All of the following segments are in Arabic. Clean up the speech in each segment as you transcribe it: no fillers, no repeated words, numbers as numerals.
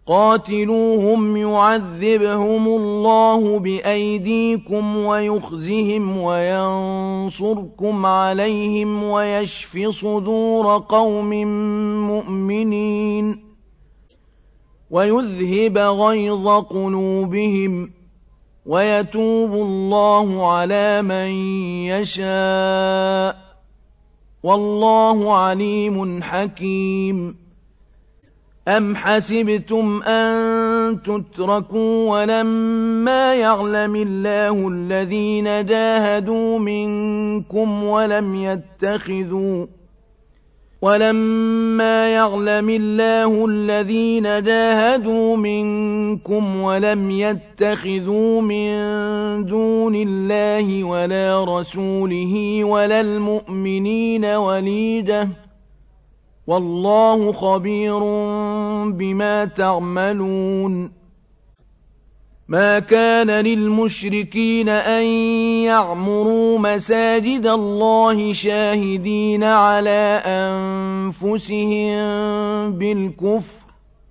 قاتلوهم يعذبهم الله بأيديكم ويخزهم وينصركم عليهم ويشف صدور قوم مؤمنين ويذهب غيظ قلوبهم ويتوب الله على من يشاء والله عليم حكيم. أم حسبتم أن تتركوا ولما يعلم الله الذين جاهدوا منكم ولم يتخذوا من دون الله ولا رسوله ولا المؤمنين وليجة والله خبير بما تعملون. ما كان للمشركين أن يعمروا مساجد الله شاهدين على أنفسهم بالكفر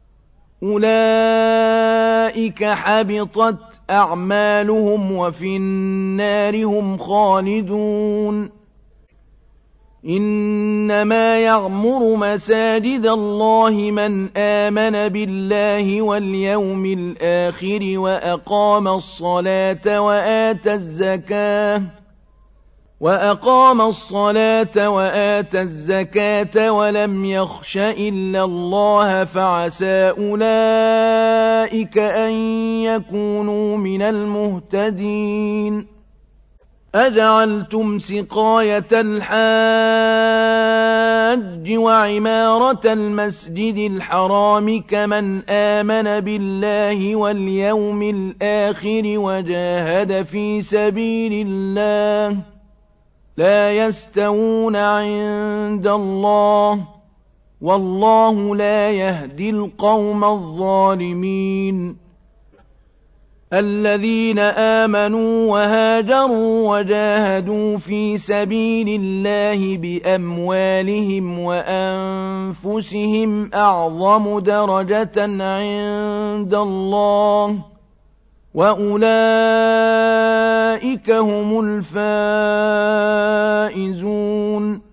أولئك حبطت أعمالهم وفي النار هم خالدون. إنما يعمر مساجد الله من آمن بالله واليوم الآخر وأقام الصلاة وآتى الزكاة ولم يخش إلا الله فعسى أولئك أن يكونوا من المهتدين. أجعلتم سقاية الحاج وعمارة المسجد الحرام كمن آمن بالله واليوم الآخر وجاهد في سبيل الله لا يستوون عند الله والله لا يهدي القوم الظالمين. الذين آمنوا وهاجروا وجاهدوا في سبيل الله بأموالهم وأنفسهم أعظم درجة عند الله وأولئك هم الفائزون.